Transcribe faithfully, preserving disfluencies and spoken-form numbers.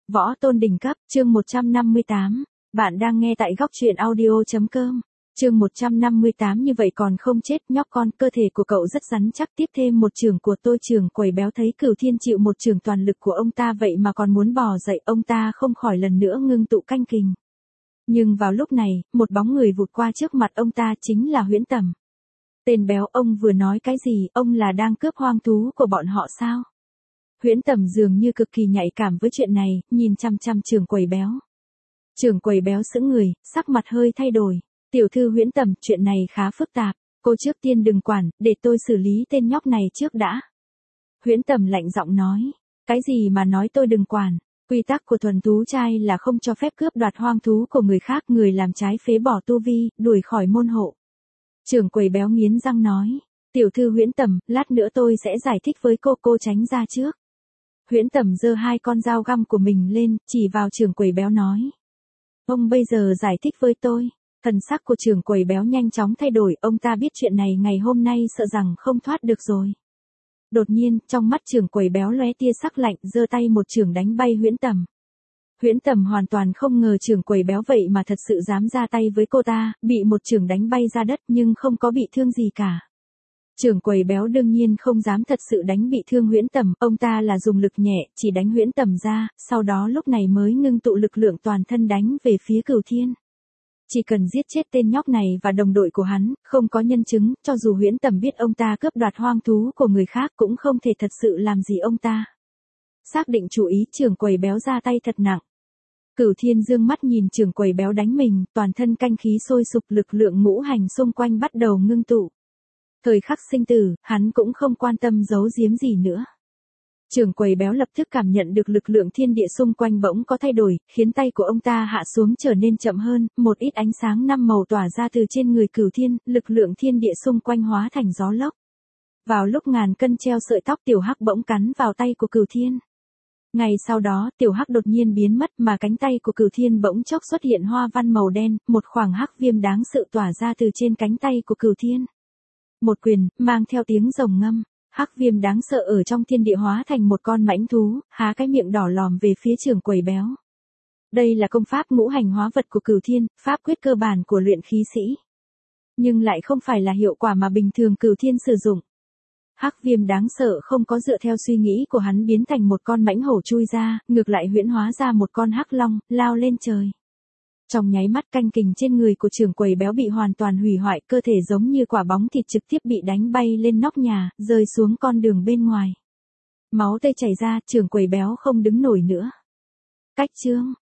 Võ tôn đỉnh cấp, chương một trăm năm mươi tám. Bạn đang nghe tại góc truyện audio.com. Chương một trăm năm mươi tám như vậy còn không chết nhóc con, cơ thể của cậu rất rắn chắc, tiếp thêm một chưởng của tôi. Trưởng quầy béo thấy Cửu Thiên chịu một chưởng toàn lực của ông ta vậy mà còn muốn bò dậy, ông ta không khỏi lần nữa ngưng tụ canh kình. Nhưng vào lúc này, một bóng người vụt qua trước mặt ông ta, chính là Huyễn Tầm. Tên béo, ông vừa nói cái gì, ông là đang cướp hoang thú của bọn họ sao? Huyễn Tầm dường như cực kỳ nhạy cảm với chuyện này, nhìn chăm chăm trưởng quầy béo. Trưởng quầy béo sững người, sắc mặt hơi thay đổi. Tiểu thư Huyễn Tầm, chuyện này khá phức tạp, cô trước tiên đừng quản, để tôi xử lý tên nhóc này trước đã. Huyễn Tầm lạnh giọng nói, cái gì mà nói tôi đừng quản, quy tắc của thuần thú trai là không cho phép cướp đoạt hoang thú của người khác, người làm trái phế bỏ tu vi, đuổi khỏi môn hộ. Trưởng quầy béo nghiến răng nói, tiểu thư Huyễn Tầm, lát nữa tôi sẽ giải thích với cô, cô tránh ra trước. Huyễn Tầm giơ hai con dao găm của mình lên, chỉ vào trưởng quầy béo nói, ông bây giờ giải thích với tôi. Thần sắc của trưởng quầy béo nhanh chóng thay đổi, ông ta biết chuyện này ngày hôm nay sợ rằng không thoát được rồi. Đột nhiên, trong mắt trưởng quầy béo lóe tia sắc lạnh, giơ tay một chưởng đánh bay Huyễn Tầm. Huyễn Tầm hoàn toàn không ngờ trưởng quầy béo vậy mà thật sự dám ra tay với cô ta, bị một chưởng đánh bay ra đất nhưng không có bị thương gì cả. Trưởng quầy béo đương nhiên không dám thật sự đánh bị thương Huyễn Tầm, ông ta là dùng lực nhẹ, chỉ đánh Huyễn Tầm ra, sau đó lúc này mới ngưng tụ lực lượng toàn thân đánh về phía Cửu Thiên. Chỉ cần giết chết tên nhóc này và đồng đội của hắn, không có nhân chứng, cho dù Huyễn Tầm biết ông ta cướp đoạt hoang thú của người khác cũng không thể thật sự làm gì ông ta. Xác định chủ ý, trưởng quầy béo ra tay thật nặng. Cửu Thiên dương mắt nhìn trưởng quầy béo đánh mình, toàn thân canh khí sôi sục, lực lượng ngũ hành xung quanh bắt đầu ngưng tụ. Thời khắc sinh tử, hắn cũng không quan tâm giấu giếm gì nữa. Trưởng quầy béo lập tức cảm nhận được lực lượng thiên địa xung quanh bỗng có thay đổi, khiến tay của ông ta hạ xuống trở nên chậm hơn, một ít ánh sáng năm màu tỏa ra từ trên người Cửu Thiên, lực lượng thiên địa xung quanh hóa thành gió lốc. Vào lúc ngàn cân treo sợi tóc, tiểu hắc bỗng cắn vào tay của Cửu Thiên. Ngày sau đó, tiểu hắc đột nhiên biến mất mà cánh tay của Cửu Thiên bỗng chốc xuất hiện hoa văn màu đen, một khoảng hắc viêm đáng sợ tỏa ra từ trên cánh tay của Cửu Thiên. Một quyền, mang theo tiếng rồng ngâm. Hắc viêm đáng sợ ở trong thiên địa hóa thành một con mãnh thú, há cái miệng đỏ lòm về phía trưởng quầy béo. Đây là công pháp ngũ hành hóa vật của Cửu Thiên, pháp quyết cơ bản của luyện khí sĩ. Nhưng lại không phải là hiệu quả mà bình thường Cửu Thiên sử dụng. Hắc viêm đáng sợ không có dựa theo suy nghĩ của hắn biến thành một con mãnh hổ chui ra, ngược lại huyễn hóa ra một con hắc long, lao lên trời. Trong nháy mắt canh kình trên người của trưởng quầy béo bị hoàn toàn hủy hoại, cơ thể giống như quả bóng thịt trực tiếp bị đánh bay lên nóc nhà, rơi xuống con đường bên ngoài. Máu tươi chảy ra, trưởng quầy béo không đứng nổi nữa. Cách chương,